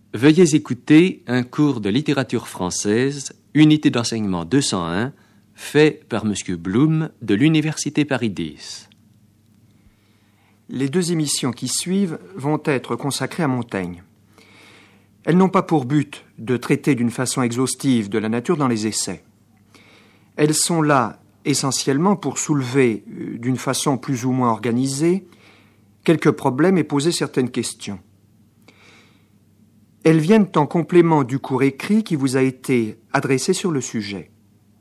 Veuillez écouter un cours de littérature française, unité d'enseignement 201, fait par M. Blum de l'Université Paris X. Les deux émissions qui suivent vont être consacrées à Montaigne. Elles n'ont pas pour but de traiter d'une façon exhaustive de la nature dans les essais. Elles sont là essentiellement pour soulever d'une façon plus ou moins organisée quelques problèmes et poser certaines questions. Elles viennent en complément du cours écrit qui vous a été adressé sur le sujet.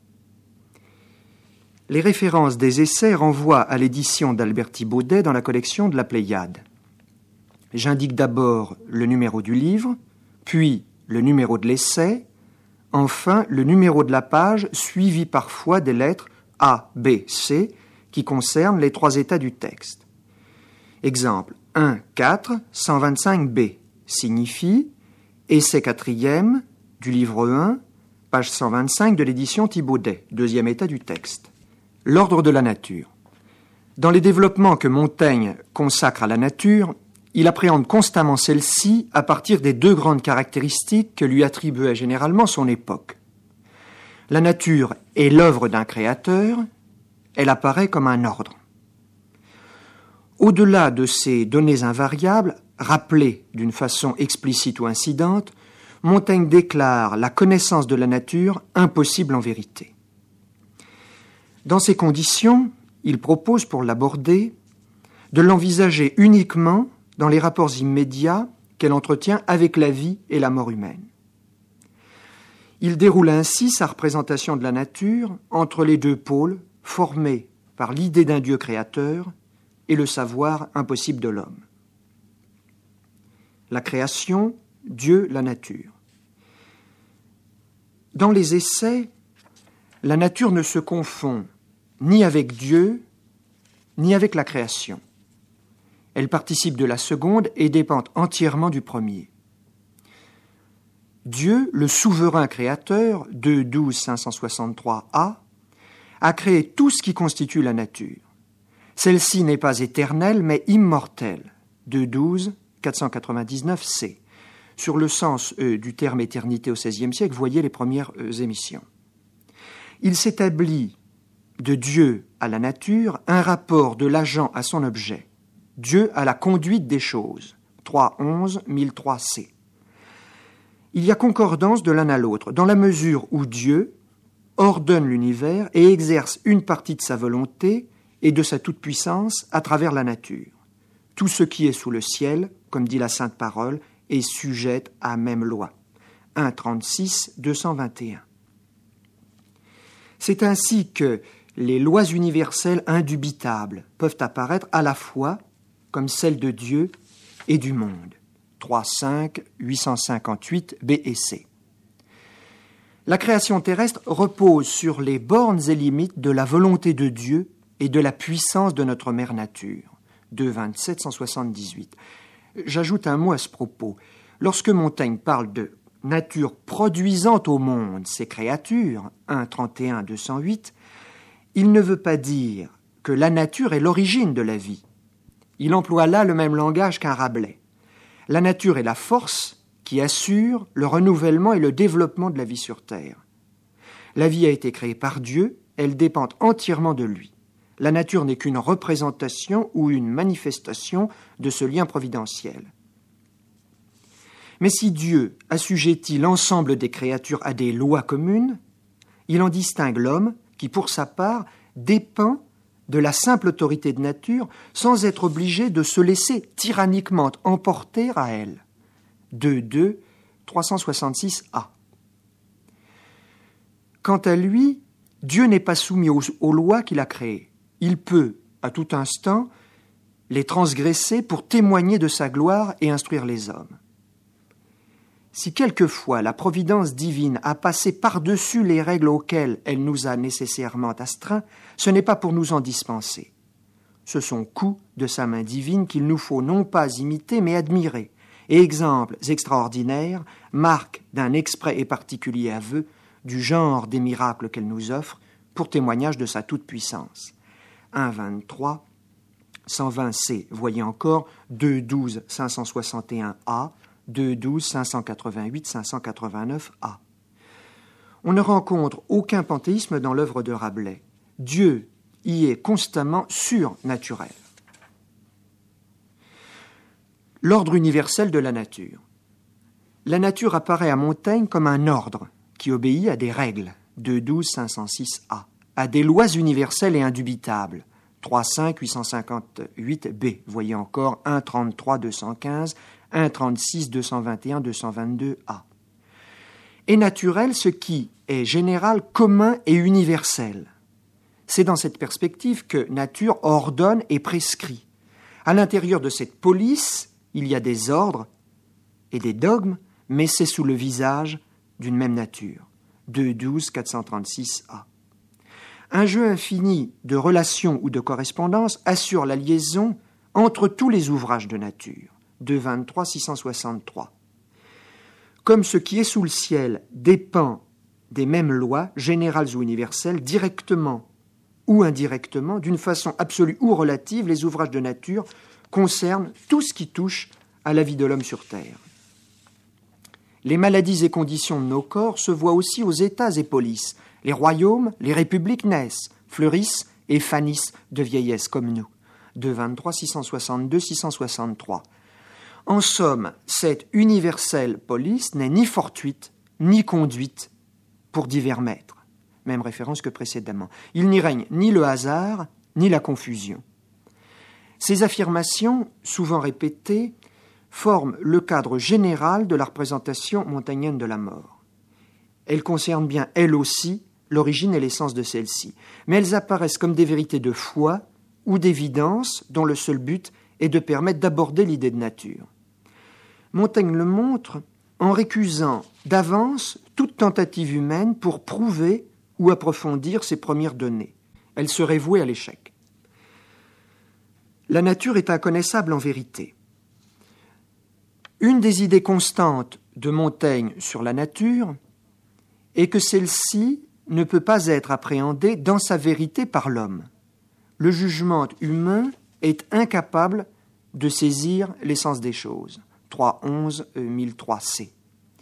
Les références des essais renvoient à l'édition d'Alberti Baudet dans la collection de la Pléiade. J'indique d'abord le numéro du livre, puis le numéro de l'essai, enfin le numéro de la page, suivi parfois des lettres A, B, C, qui concernent les trois états du texte. Exemple 1, 4, 125b signifie essai quatrième du livre 1, page 125 de l'édition Thibaudet, deuxième état du texte. L'ordre de la nature. Dans les développements que Montaigne consacre à la nature, il appréhende constamment celle-ci à partir des deux grandes caractéristiques que lui attribuait généralement son époque. La nature est l'œuvre d'un créateur, elle apparaît comme un ordre. Au-delà de ces données invariables, rappelées d'une façon explicite ou incidente, Montaigne déclare la connaissance de la nature impossible en vérité. Dans ces conditions, il propose, pour l'aborder, de l'envisager uniquement dans les rapports immédiats qu'elle entretient avec la vie et la mort humaine. Il déroule ainsi sa représentation de la nature entre les deux pôles formés par l'idée d'un Dieu créateur et le savoir impossible de l'homme. La création, Dieu, la nature. Dans les essais, la nature ne se confond ni avec Dieu, ni avec la création. Elle participe de la seconde et dépend entièrement du premier. Dieu, le souverain créateur, 2.12.563a, a créé tout ce qui constitue la nature. Celle-ci n'est pas éternelle, mais immortelle, 2.12.499c. Sur le sens du terme éternité au XVIe siècle, voyez les premières émissions. Il s'établit de Dieu à la nature un rapport de l'agent à son objet. Dieu à la conduite des choses, 3.11.1003c. Il y a concordance de l'un à l'autre, dans la mesure où Dieu ordonne l'univers et exerce une partie de sa volonté et de sa toute-puissance à travers la nature. Tout ce qui est sous le ciel, comme dit la Sainte Parole, est sujet à même loi. 1.36.221. C'est ainsi que les lois universelles indubitables peuvent apparaître à la fois comme celles de Dieu et du monde. 3.5.858 B et C. La création terrestre repose sur les bornes et limites de la volonté de Dieu et de la puissance de notre mère nature. 2.27.178. J'ajoute un mot à ce propos. Lorsque Montaigne parle de nature produisant au monde ses créatures, 1.31.208, il ne veut pas dire que la nature est l'origine de la vie. Il emploie là le même langage qu'un Rabelais. La nature est la force qui assure le renouvellement et le développement de la vie sur Terre. La vie a été créée par Dieu, elle dépend entièrement de lui. La nature n'est qu'une représentation ou une manifestation de ce lien providentiel. Mais si Dieu assujettit l'ensemble des créatures à des lois communes, il en distingue l'homme qui, pour sa part, dépend de la simple autorité de nature sans être obligé de se laisser tyranniquement emporter à elle. 2.2.366a. Quant à lui, Dieu n'est pas soumis aux lois qu'il a créées. Il peut, à tout instant, les transgresser pour témoigner de sa gloire et instruire les hommes. Si quelquefois la providence divine a passé par-dessus les règles auxquelles elle nous a nécessairement astreints, ce n'est pas pour nous en dispenser. Ce sont coups de sa main divine qu'il nous faut non pas imiter, mais admirer. Et exemples extraordinaires, marques d'un exprès et particulier aveu du genre des miracles qu'elle nous offre pour témoignage de sa toute-puissance. 1.23, 120c, voyez encore 2.12.561a, 212 588 589a. On ne rencontre aucun panthéisme dans l'œuvre de Rabelais. Dieu y est constamment surnaturel. L'ordre universel de la nature. La nature apparaît à Montaigne comme un ordre qui obéit à des règles, 212 506a, à des lois universelles et indubitables, 35 858b, voyez encore 133 215, 136 221 222a. Est naturel ce qui est général, commun et universel. C'est dans cette perspective que nature ordonne et prescrit. À l'intérieur de cette police, il y a des ordres et des dogmes, mais c'est sous le visage d'une même nature. 212 436a. Un jeu infini de relations ou de correspondances assure la liaison entre tous les ouvrages de nature. 223 663. Comme ce qui est sous le ciel dépend des mêmes lois, générales ou universelles, directement ou indirectement, d'une façon absolue ou relative, les ouvrages de nature concernent tout ce qui touche à la vie de l'homme sur terre. Les maladies et conditions de nos corps se voient aussi aux États et polices. Les royaumes, les républiques naissent, fleurissent et fanissent de vieillesse comme nous. 223 662 663. En somme, cette universelle police n'est ni fortuite, ni conduite pour divers maîtres. Même référence que précédemment. Il n'y règne ni le hasard, ni la confusion. Ces affirmations, souvent répétées, forment le cadre général de la représentation montaignienne de la mort. Elles concernent bien, elles aussi, l'origine et l'essence de celle-ci, mais elles apparaissent comme des vérités de foi ou d'évidence dont le seul but est de permettre d'aborder l'idée de nature. Montaigne le montre en récusant d'avance toute tentative humaine pour prouver ou approfondir ses premières données. Elle serait vouée à l'échec. La nature est inconnaissable en vérité. Une des idées constantes de Montaigne sur la nature est que celle-ci ne peut pas être appréhendée dans sa vérité par l'homme. Le jugement humain est incapable de saisir l'essence des choses. 311 1003c.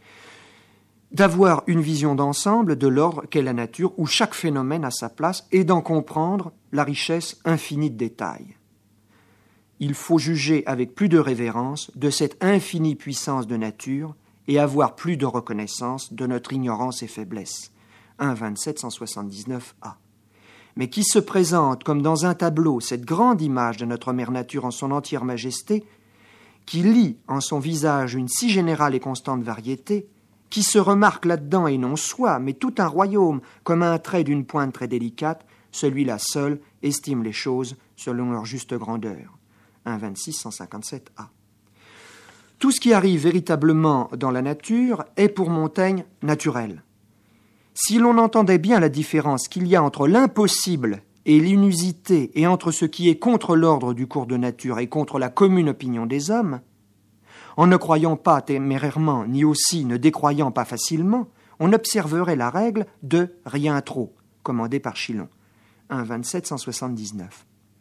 D'avoir une vision d'ensemble de l'ordre qu'est la nature, où chaque phénomène a sa place, et d'en comprendre la richesse infinie de détails. Il faut juger avec plus de révérence de cette infinie puissance de nature et avoir plus de reconnaissance de notre ignorance et faiblesse. 1 27 179a. Mais qui se présente comme dans un tableau cette grande image de notre mère nature en son entière majesté, qui lie en son visage une si générale et constante variété, qui se remarque là-dedans et non soi, mais tout un royaume, comme un trait d'une pointe très délicate, celui-là seul estime les choses selon leur juste grandeur. 1 26 157a. Tout ce qui arrive véritablement dans la nature est pour Montaigne naturel. Si l'on entendait bien la différence qu'il y a entre l'impossible et l'inusité, et entre ce qui est contre l'ordre du cours de nature et contre la commune opinion des hommes, en ne croyant pas témérairement, ni aussi ne décroyant pas facilement, on observerait la règle de « rien trop », commandée par Chilon. 1 27 179.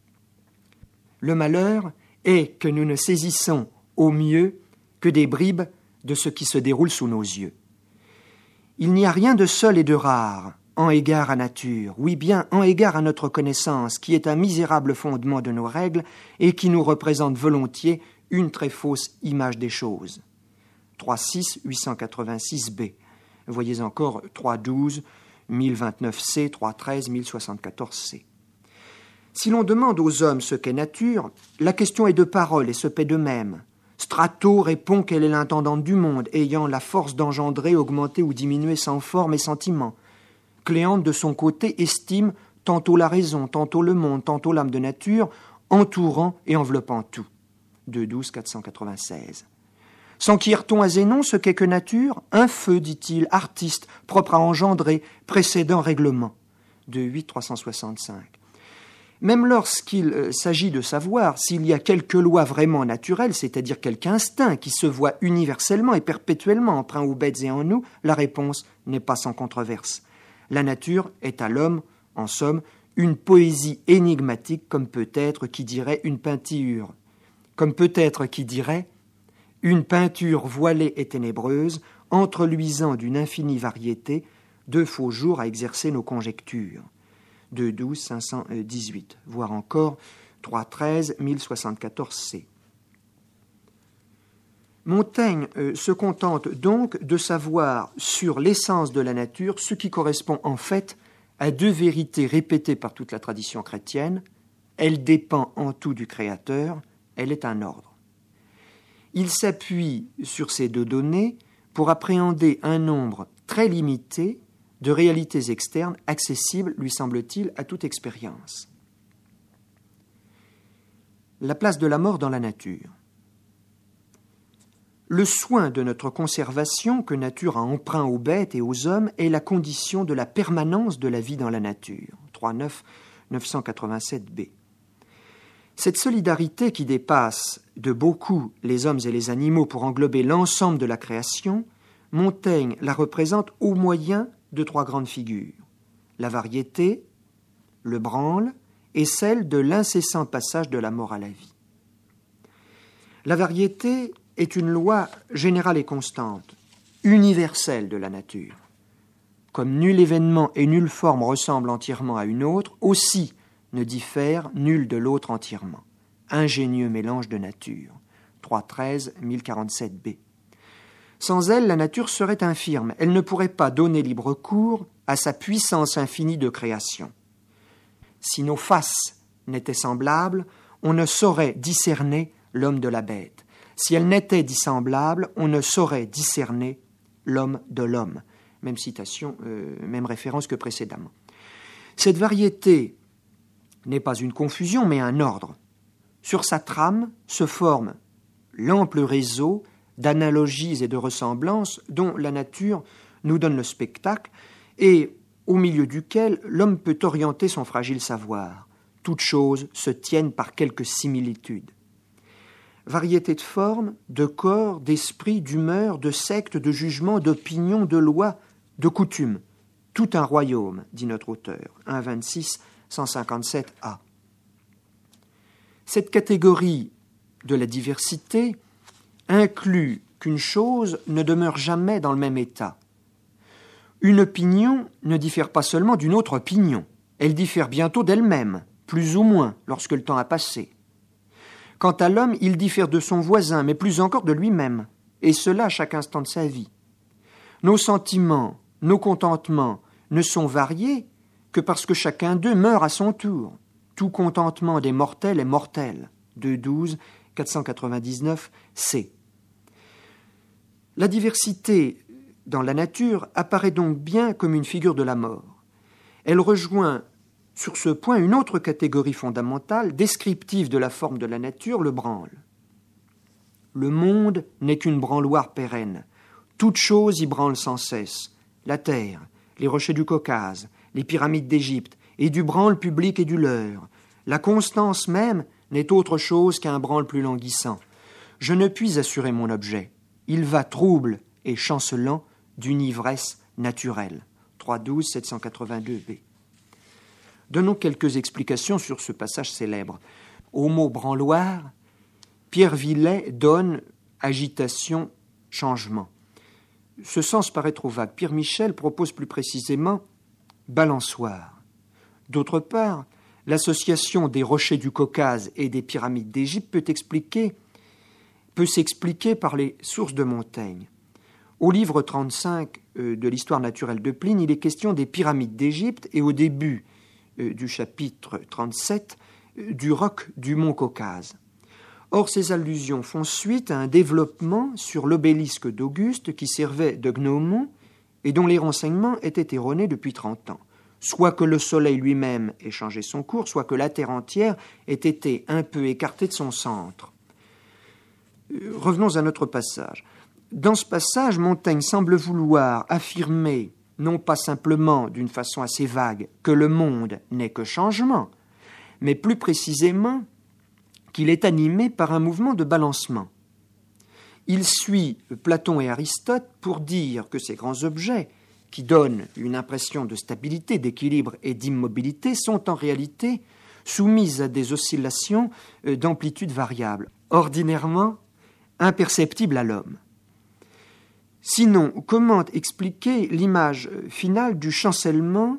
Le malheur est que nous ne saisissons au mieux que des bribes de ce qui se déroule sous nos yeux. Il n'y a rien de seul et de rare en égard à nature, oui bien en égard à notre connaissance, qui est un misérable fondement de nos règles et qui nous représente volontiers une très fausse image des choses. 3.6 886b. Voyez encore 3.12 1029c, 3.13 1074c. Si l'on demande aux hommes ce qu'est nature, la question est de parole et se paie de même. Strato répond qu'elle est l'intendante du monde, ayant la force d'engendrer, augmenter ou diminuer sans forme et sentiment. Cléante, de son côté, estime tantôt la raison, tantôt le monde, tantôt l'âme de nature, entourant et enveloppant tout. 2.12 496. S'enquiert-on à Zénon ce qu'est que nature ? Un feu, dit-il, artiste, propre à engendrer, précédent règlement. 2.8 365. Même lorsqu'il s'agit de savoir s'il y a quelque loi vraiment naturelle, c'est-à-dire quelque instinct qui se voit universellement et perpétuellement emprunt aux bêtes et en nous, la réponse n'est pas sans controverse. La nature est à l'homme, en somme, une poésie énigmatique comme peut-être qui dirait une peinture, comme peut-être qui dirait une peinture voilée et ténébreuse, entreluisant d'une infinie variété, deux faux jours à exercer nos conjectures. 2.12, 518, voire encore 3.13, 1074c. Montaigne se contente donc de savoir sur l'essence de la nature ce qui correspond en fait à deux vérités répétées par toute la tradition chrétienne. Elle dépend en tout du Créateur, elle est un ordre. Il s'appuie sur ces deux données pour appréhender un nombre très limité de réalités externes accessibles, lui semble-t-il, à toute expérience. La place de la mort dans la nature. Le soin de notre conservation que nature a emprunt aux bêtes et aux hommes est la condition de la permanence de la vie dans la nature. 3.9, 987b. Cette solidarité qui dépasse de beaucoup les hommes et les animaux pour englober l'ensemble de la création, Montaigne la représente au moyen de trois grandes figures. La variété, le branle et celle de l'incessant passage de la mort à la vie. La variété est une loi générale et constante, universelle de la nature. Comme nul événement et nulle forme ressemble entièrement à une autre, aussi ne diffère nul de l'autre entièrement. Ingénieux mélange de nature. 3.13, 1047b. Sans elle, la nature serait infirme. Elle ne pourrait pas donner libre cours à sa puissance infinie de création. Si nos faces n'étaient semblables, on ne saurait discerner l'homme de la bête. Si elles n'étaient dissemblables, on ne saurait discerner l'homme de l'homme. Même citation, même référence que précédemment. Cette variété n'est pas une confusion, mais un ordre. Sur sa trame se forme l'ample réseau d'analogies et de ressemblances dont la nature nous donne le spectacle et au milieu duquel l'homme peut orienter son fragile savoir. Toutes choses se tiennent par quelques similitudes. Variété de formes, de corps, d'esprit, d'humeur, de sectes, de jugements, d'opinions, de lois, de coutumes. Tout un royaume, dit notre auteur. 1.26, 157a. Cette catégorie de la diversité inclut qu'une chose ne demeure jamais dans le même état. Une opinion ne diffère pas seulement d'une autre opinion, elle diffère bientôt d'elle-même, plus ou moins, lorsque le temps a passé. Quant à l'homme, il diffère de son voisin, mais plus encore de lui-même, et cela à chaque instant de sa vie. Nos sentiments, nos contentements ne sont variés que parce que chacun d'eux meurt à son tour. Tout contentement des mortels est mortel. 2.12, 499c. La diversité dans la nature apparaît donc bien comme une figure de la mort. Elle rejoint sur ce point une autre catégorie fondamentale, descriptive de la forme de la nature, le branle. Le monde n'est qu'une branloire pérenne. Toute chose y branle sans cesse. La terre, les rochers du Caucase, les pyramides d'Égypte, et du branle public et du leur. La constance même n'est autre chose qu'un branle plus languissant. Je ne puis assurer mon objet. Il va trouble et chancelant d'une ivresse naturelle. 3.12, 782b. Donnons quelques explications sur ce passage célèbre. Au mot branloire, Pierre Villet donne agitation, changement. Ce sens paraît trop vague. Pierre Michel propose plus précisément balançoire. D'autre part, l'association des rochers du Caucase et des pyramides d'Égypte peut s'expliquer par les sources de Montaigne. Au livre 35 de l'histoire naturelle de Pline, il est question des pyramides d'Égypte et au début du chapitre 37 du roc du mont Caucase. Or, ces allusions font suite à un développement sur l'obélisque d'Auguste qui servait de gnomon et dont les renseignements étaient erronés depuis 30 ans. Soit que le soleil lui-même ait changé son cours, soit que la terre entière ait été un peu écartée de son centre. Revenons à notre passage. Dans ce passage, Montaigne semble vouloir affirmer, non pas simplement d'une façon assez vague, que le monde n'est que changement, mais plus précisément qu'il est animé par un mouvement de balancement. Il suit Platon et Aristote pour dire que ces grands objets, qui donnent une impression de stabilité, d'équilibre et d'immobilité, sont en réalité soumis à des oscillations d'amplitude variable. Ordinairement, imperceptible à l'homme. Sinon, comment expliquer l'image finale du chancellement,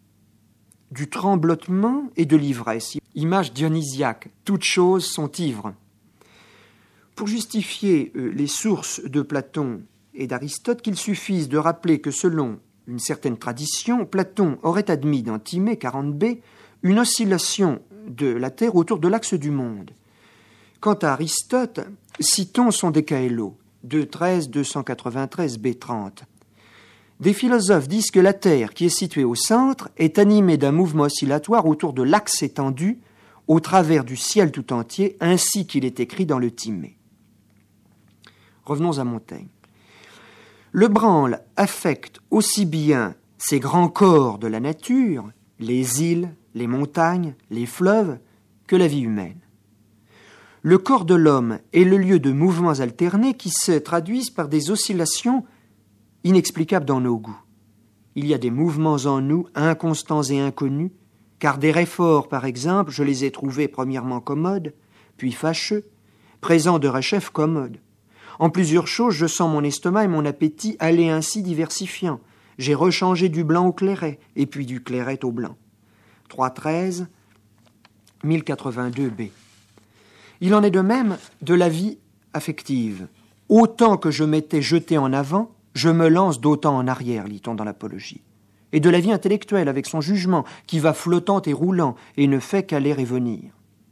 du tremblotement et de l'ivresse? Image dionysiaque, toutes choses sont ivres. Pour justifier les sources de Platon et d'Aristote, qu'il suffise de rappeler que selon une certaine tradition, Platon aurait admis dans Timée 40b une oscillation de la Terre autour de l'axe du monde. Quant à Aristote, citons son Décaëlo, 2.13, 293, B30. Des philosophes disent que la Terre, qui est située au centre, est animée d'un mouvement oscillatoire autour de l'axe étendu, au travers du ciel tout entier, ainsi qu'il est écrit dans le Timée. Revenons à Montaigne. Le branle affecte aussi bien ces grands corps de la nature, les îles, les montagnes, les fleuves, que la vie humaine. Le corps de l'homme est le lieu de mouvements alternés qui se traduisent par des oscillations inexplicables dans nos goûts. Il y a des mouvements en nous inconstants et inconnus, car des réforts, par exemple, je les ai trouvés premièrement commodes, puis fâcheux, présents de rechef commodes. En plusieurs choses, je sens mon estomac et mon appétit aller ainsi diversifiant. J'ai rechangé du blanc au clairet, et puis du clairet au blanc. 3.13, 1082b. Il en est de même de la vie affective. Autant que je m'étais jeté en avant, je me lance d'autant en arrière, lit-on dans l'Apologie. Et de la vie intellectuelle, avec son jugement, qui va flottant et roulant, et ne fait qu'aller et venir.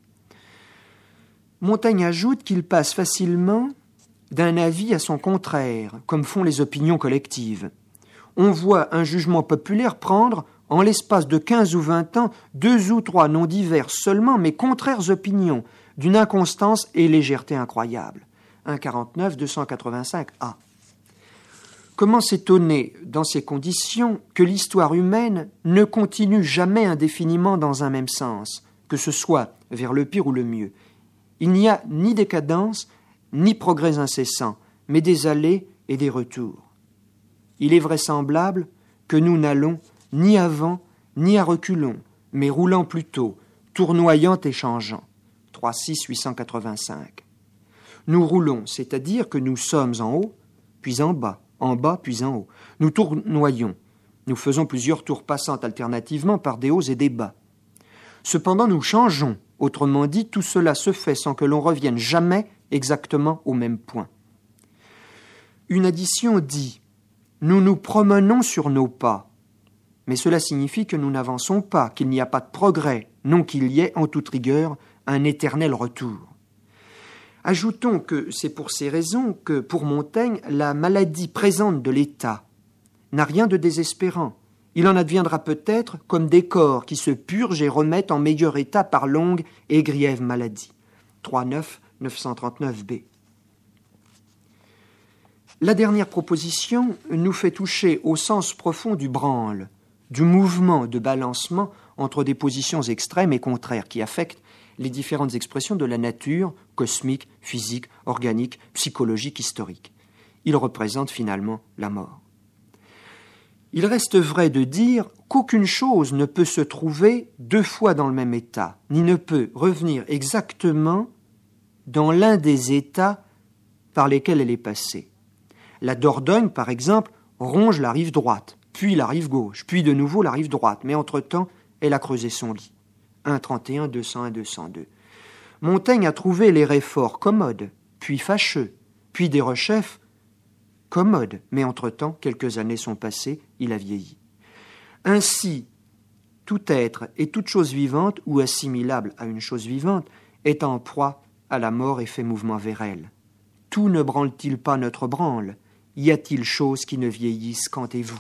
Montaigne ajoute qu'il passe facilement d'un avis à son contraire, comme font les opinions collectives. On voit un jugement populaire prendre, en l'espace de 15 ou 20 ans, 2 ou 3 non diverses seulement, mais contraires opinions, d'une inconstance et légèreté incroyables. 1,49, 285a. Comment s'étonner, dans ces conditions, que l'histoire humaine ne continue jamais indéfiniment dans un même sens, que ce soit vers le pire ou le mieux? Il n'y a ni décadence, ni progrès incessants, mais des allées et des retours. Il est vraisemblable que nous n'allons ni avant, ni à reculons, mais roulant plutôt, tournoyant et changeant. 3.6, 885. Nous roulons, c'est-à-dire que nous sommes en haut, puis en bas puis en haut. Nous tournoyons. Nous faisons plusieurs tours passant alternativement par des hauts et des bas. Cependant, nous changeons. Autrement dit, tout cela se fait sans que l'on revienne jamais exactement au même point. Une addition dit « Nous nous promenons sur nos pas », mais cela signifie que nous n'avançons pas, qu'il n'y a pas de progrès, non qu'il y ait, en toute rigueur, un éternel retour. Ajoutons que c'est pour ces raisons que, pour Montaigne, la maladie présente de l'État n'a rien de désespérant. Il en adviendra peut-être comme des corps qui se purgent et remettent en meilleur état par longues et grièves maladies. 3.9, 939b. La dernière proposition nous fait toucher au sens profond du branle, du mouvement de balancement entre des positions extrêmes et contraires qui affectent les différentes expressions de la nature, cosmique, physique, organique, psychologique, historique. Il représente finalement la mort. Il reste vrai de dire qu'aucune chose ne peut se trouver 2 fois dans le même état, ni ne peut revenir exactement dans l'un des états par lesquels elle est passée. La Dordogne, par exemple, ronge la rive droite, puis la rive gauche, puis de nouveau la rive droite, mais entre-temps, elle a creusé son lit. 1.31, 201, 202. Montaigne a trouvé les réforts commodes, puis fâcheux, puis des rechefs commodes, mais entre-temps, quelques années sont passées, il a vieilli. Ainsi, tout être et toute chose vivante, ou assimilable à une chose vivante, est en proie à la mort et fait mouvement vers elle. Tout ne branle-t-il pas notre branle? Y a-t-il chose qui ne vieillisse, qu'entez-vous?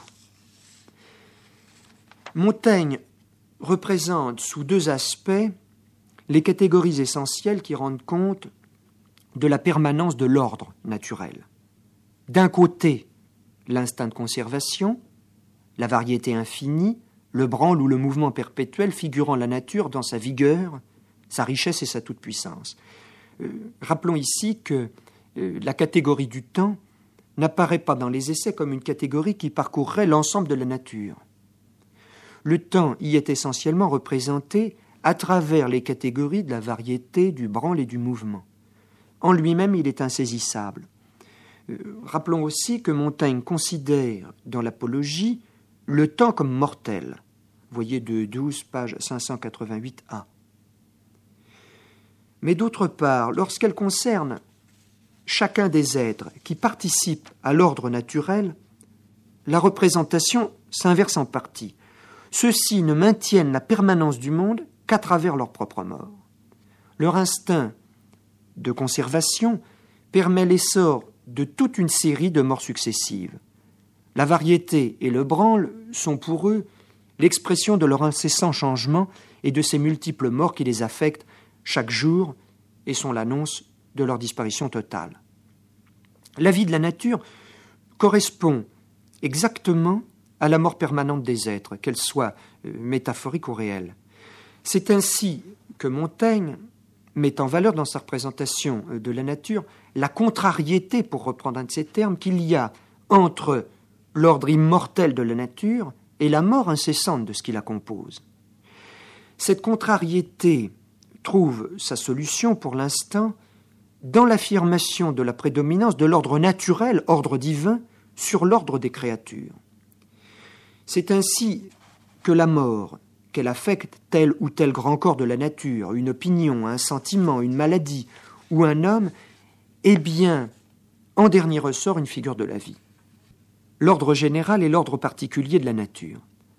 Montaigne représente sous 2 aspects les catégories essentielles qui rendent compte de la permanence de l'ordre naturel. D'un côté, l'instinct de conservation, la variété infinie, le branle ou le mouvement perpétuel figurant la nature dans sa vigueur, sa richesse et sa toute-puissance. Rappelons ici que la catégorie du temps n'apparaît pas dans les essais comme une catégorie qui parcourrait l'ensemble de la nature. Le temps y est essentiellement représenté à travers les catégories de la variété, du branle et du mouvement. En lui-même, il est insaisissable. Rappelons aussi que Montaigne considère dans l'Apologie le temps comme mortel. Voyez de 12, page 588a. Mais d'autre part, lorsqu'elle concerne chacun des êtres qui participent à l'ordre naturel, la représentation s'inverse en partie. Ceux-ci ne maintiennent la permanence du monde qu'à travers leur propre mort. Leur instinct de conservation permet l'essor de toute une série de morts successives. La variété et le branle sont pour eux l'expression de leur incessant changement et de ces multiples morts qui les affectent chaque jour et sont l'annonce de leur disparition totale. La vie de la nature correspond exactement à la mort permanente des êtres, qu'elle soit métaphorique ou réelle. C'est ainsi que Montaigne met en valeur dans sa représentation de la nature la contrariété, pour reprendre un de ces termes, qu'il y a entre l'ordre immortel de la nature et la mort incessante de ce qui la compose. Cette contrariété trouve sa solution pour l'instant dans l'affirmation de la prédominance de l'ordre naturel, ordre divin, sur l'ordre des créatures. C'est ainsi que la mort, qu'elle affecte tel ou tel grand corps de la nature, une opinion, un sentiment, une maladie ou un homme, est bien, en dernier ressort, une figure de la vie. L'ordre général et l'ordre particulier de la nature.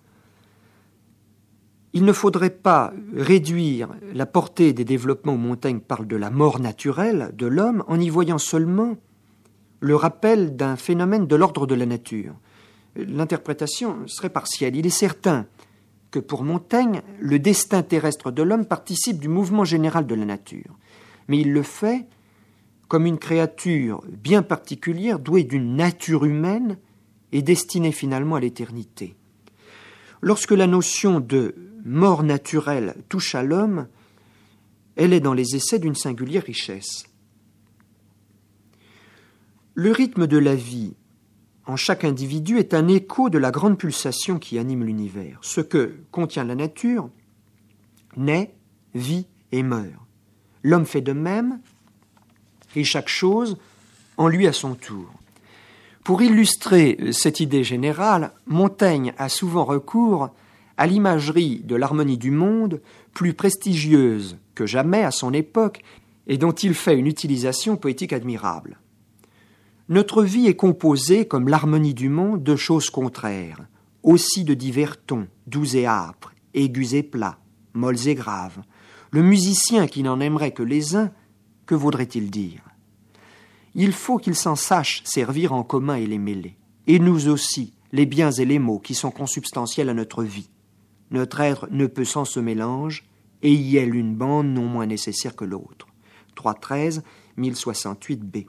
Il ne faudrait pas réduire la portée des développements où Montaigne parle de la mort naturelle de l'homme en y voyant seulement le rappel d'un phénomène de l'ordre de la nature. L'interprétation serait partielle. Il est certain que pour Montaigne, le destin terrestre de l'homme participe du mouvement général de la nature. Mais il le fait comme une créature bien particulière, douée d'une nature humaine et destinée finalement à l'éternité. Lorsque la notion de mort naturelle touche à l'homme, elle est dans les essais d'une singulière richesse. Le rythme de la vie en chaque individu est un écho de la grande pulsation qui anime l'univers. Ce que contient la nature naît, vit et meurt. L'homme fait de même, et chaque chose en lui à son tour. Pour illustrer cette idée générale, Montaigne a souvent recours à l'imagerie de l'harmonie du monde, plus prestigieuse que jamais à son époque, et dont il fait une utilisation poétique admirable. Notre vie est composée, comme l'harmonie du monde, de choses contraires, aussi de divers tons, doux et âpres, aigus et plats, molles et graves. Le musicien qui n'en aimerait que les uns, que vaudrait-il dire ? Il faut qu'il s'en sache servir en commun et les mêler. Et nous aussi, les biens et les maux qui sont consubstantiels à notre vie. Notre être ne peut sans ce mélange, et y est l'une bande non moins nécessaire que l'autre. 3.13, 1068b.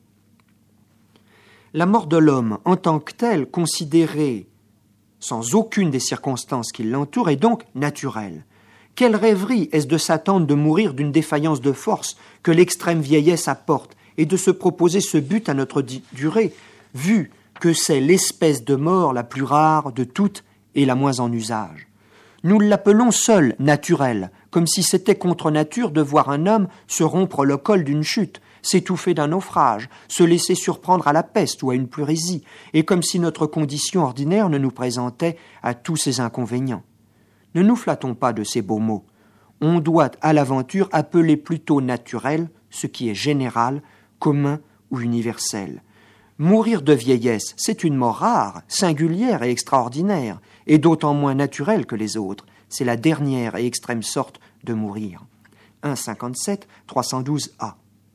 La mort de l'homme, en tant que telle, considérée sans aucune des circonstances qui l'entourent, est donc naturelle. Quelle rêverie est-ce de s'attendre de mourir d'une défaillance de force que l'extrême vieillesse apporte, et de se proposer ce but à notre durée, vu que c'est l'espèce de mort la plus rare de toutes et la moins en usage. Nous l'appelons seul naturel, comme si c'était contre nature de voir un homme se rompre le col d'une chute, s'étouffer d'un naufrage, se laisser surprendre à la peste ou à une pleurésie, et comme si notre condition ordinaire ne nous présentait à tous ces inconvénients. Ne nous flattons pas de ces beaux mots. On doit à l'aventure appeler plutôt naturel ce qui est général, commun ou universel. Mourir de vieillesse, c'est une mort rare, singulière et extraordinaire, et d'autant moins naturelle que les autres. C'est la dernière et extrême sorte de mourir. 1,57, 312a.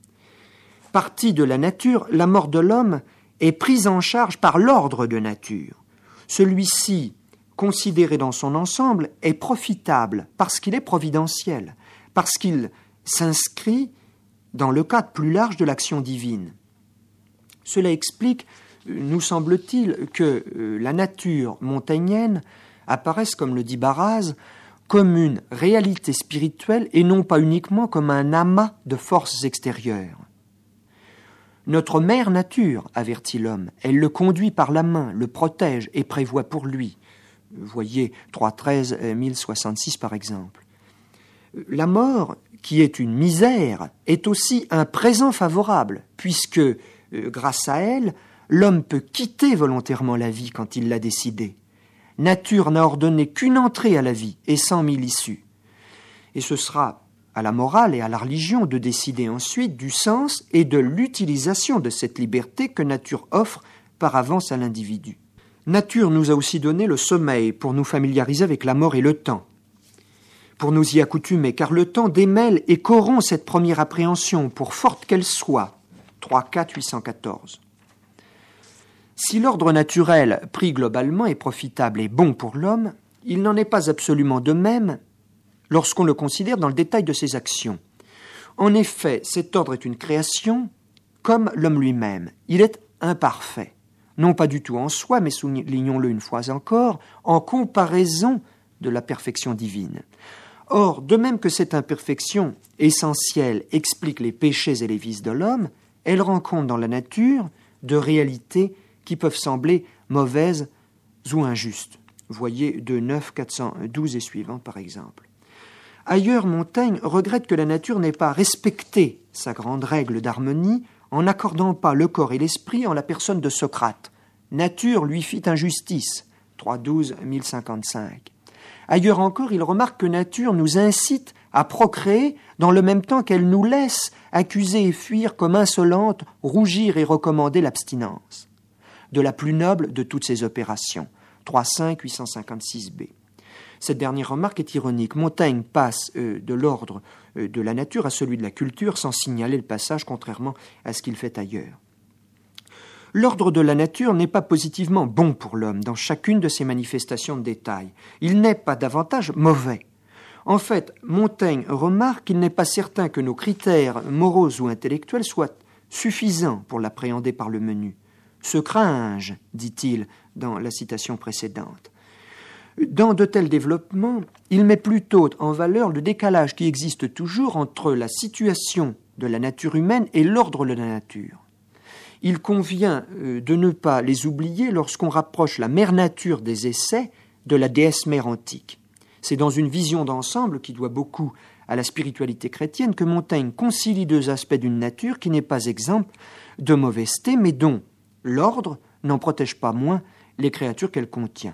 Partie de la nature, la mort de l'homme est prise en charge par l'ordre de nature. Celui-ci, considéré dans son ensemble, est profitable parce qu'il est providentiel, parce qu'il s'inscrit dans le cadre plus large de l'action divine. Cela explique, nous semble-t-il, que la nature montaignienne apparaisse, comme le dit Baraz, comme une réalité spirituelle et non pas uniquement comme un amas de forces extérieures. Notre mère nature, avertit l'homme, elle le conduit par la main, le protège et prévoit pour lui. Voyez 3.13, 1066 par exemple. La mort, qui est une misère, est aussi un présent favorable, puisque, grâce à elle, l'homme peut quitter volontairement la vie quand il l'a décidé. Nature n'a ordonné qu'une entrée à la vie et 100 000 issues. Et ce sera à la morale et à la religion de décider ensuite du sens et de l'utilisation de cette liberté que nature offre par avance à l'individu. Nature nous a aussi donné le sommeil pour nous familiariser avec la mort et le temps, pour nous y accoutumer, car le temps démêle et corrompt cette première appréhension, pour forte qu'elle soit. 3.4, 814. Si l'ordre naturel, pris globalement, est profitable et bon pour l'homme, il n'en est pas absolument de même lorsqu'on le considère dans le détail de ses actions. En effet, cet ordre est une création comme l'homme lui-même. Il est imparfait, non pas du tout en soi, mais soulignons-le une fois encore, en comparaison de la perfection divine. Or, de même que cette imperfection essentielle explique les péchés et les vices de l'homme, elle rencontre dans la nature de réalités qui peuvent sembler mauvaises ou injustes. Voyez de 9, 412 et suivants, par exemple. Ailleurs, Montaigne regrette que la nature n'ait pas respecté sa grande règle d'harmonie en n'accordant pas le corps et l'esprit en la personne de Socrate. Nature lui fit injustice. 3.12, 1055. Ailleurs encore, il remarque que nature nous incite à procréer dans le même temps qu'elle nous laisse accuser et fuir comme insolente, rougir et recommander l'abstinence. De la plus noble de toutes ces opérations. 3.5, 856b. Cette dernière remarque est ironique. Montaigne passe de l'ordre de la nature à celui de la culture sans signaler le passage, contrairement à ce qu'il fait ailleurs. L'ordre de la nature n'est pas positivement bon pour l'homme dans chacune de ses manifestations de détail. Il n'est pas davantage mauvais. En fait, Montaigne remarque qu'il n'est pas certain que nos critères moraux ou intellectuels soient suffisants pour l'appréhender par le menu. « Se cringe », dit-il dans la citation précédente. Dans de tels développements, il met plutôt en valeur le décalage qui existe toujours entre la situation de la nature humaine et l'ordre de la nature. Il convient de ne pas les oublier lorsqu'on rapproche la mère nature des essais de la déesse mère antique. C'est dans une vision d'ensemble qui doit beaucoup à la spiritualité chrétienne que Montaigne concilie deux aspects d'une nature qui n'est pas exempte de mauvaiseté, mais dont l'ordre n'en protège pas moins les créatures qu'elle contient.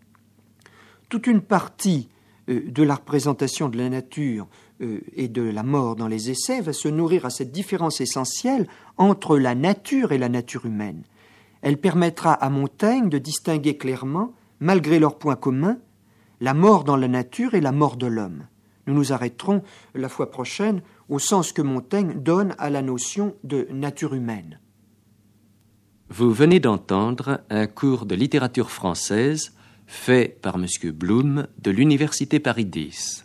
Toute une partie de la représentation de la nature et de la mort dans les essais va se nourrir à cette différence essentielle entre la nature et la nature humaine. Elle permettra à Montaigne de distinguer clairement, malgré leurs points communs, la mort dans la nature et la mort de l'homme. Nous nous arrêterons la fois prochaine au sens que Montaigne donne à la notion de nature humaine. Vous venez d'entendre un cours de littérature française fait par M. Blum de l'Université Paris X.